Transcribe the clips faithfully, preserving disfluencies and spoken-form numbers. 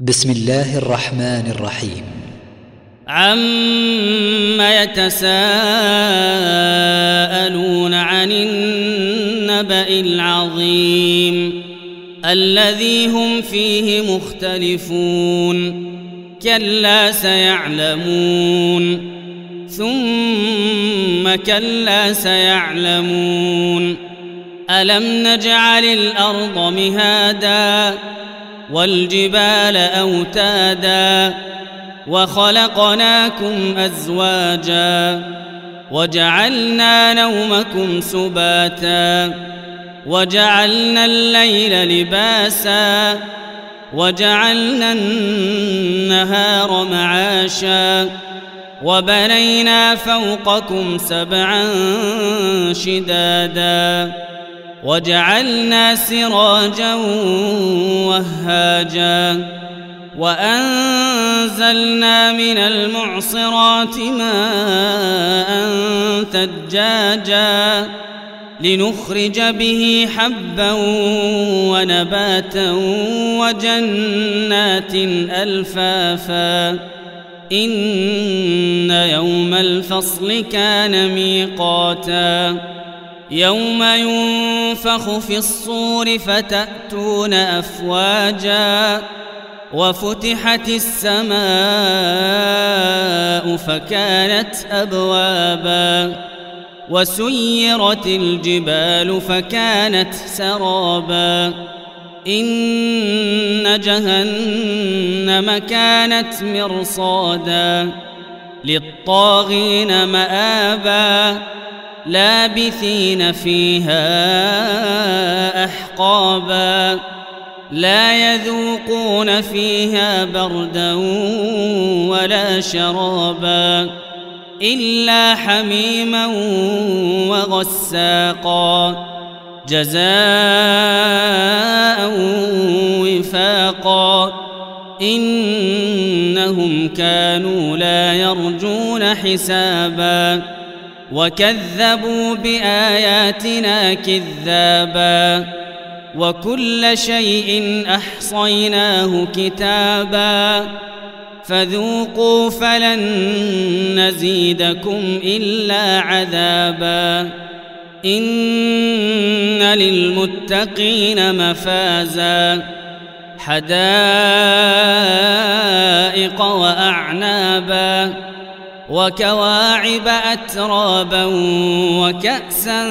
بسم الله الرحمن الرحيم. عَمَّ يتساءلون عن النبأ العظيم الذي هم فيه مختلفون كلا سيعلمون ثم كلا سيعلمون ألم نجعل الأرض مهادا والجبال أوتادا وخلقناكم أزواجا وجعلنا نومكم سباتا وجعلنا الليل لباسا وجعلنا النهار معاشا وبنينا فوقكم سبعا شدادا وجعلنا سراجا وهاجا وأنزلنا من المعصرات ماء ثجاجا لنخرج به حبا ونباتا وجنات ألفافا إن يوم الفصل كان ميقاتا يوم ينفخ في الصور فتأتون أفواجا وفتحت السماء فكانت أبوابا وسيرت الجبال فكانت سرابا إن جهنم كانت مرصادا للطاغين مآبا لابثين فيها أحقابا لا يذوقون فيها بردا ولا شرابا إلا حميما وغساقا جزاء وفاقا إنهم كانوا لا يرجون حسابا وكذبوا بآياتنا كذابا وكل شيء أحصيناه كتابا فذوقوا فلن نزيدكم إلا عذابا إن للمتقين مفازا حدائق وأعنابا وكواعب أترابا وكأسا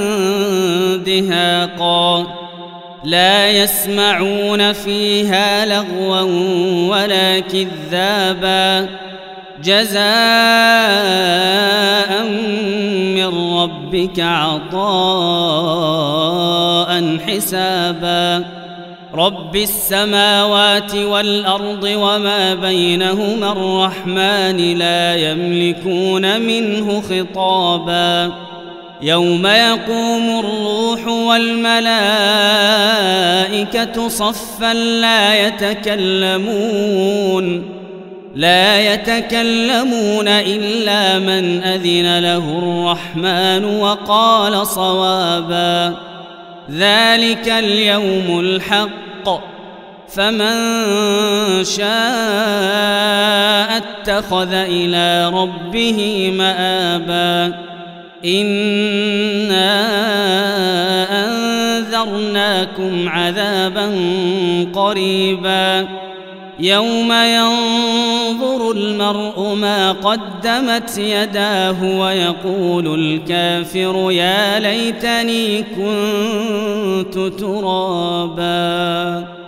دهاقا لا يسمعون فيها لغوا ولا كذابا جزاء من ربك عطاء حسابا رب السماوات والأرض وما بينهما الرحمن لا يملكون منه خطابا يوم يقوم الروح والملائكة صفا لا يتكلمون لا يتكلمون إلا من أذن له الرحمن وقال صوابا ذلك اليوم الحق فمن شاء اتخذ إلى ربه مآبا إنا أنذرناكم عذابا قريبا يوم ينظر المرء ما قدمت يداه ويقول الكافر يا ليتني كنت ترابا.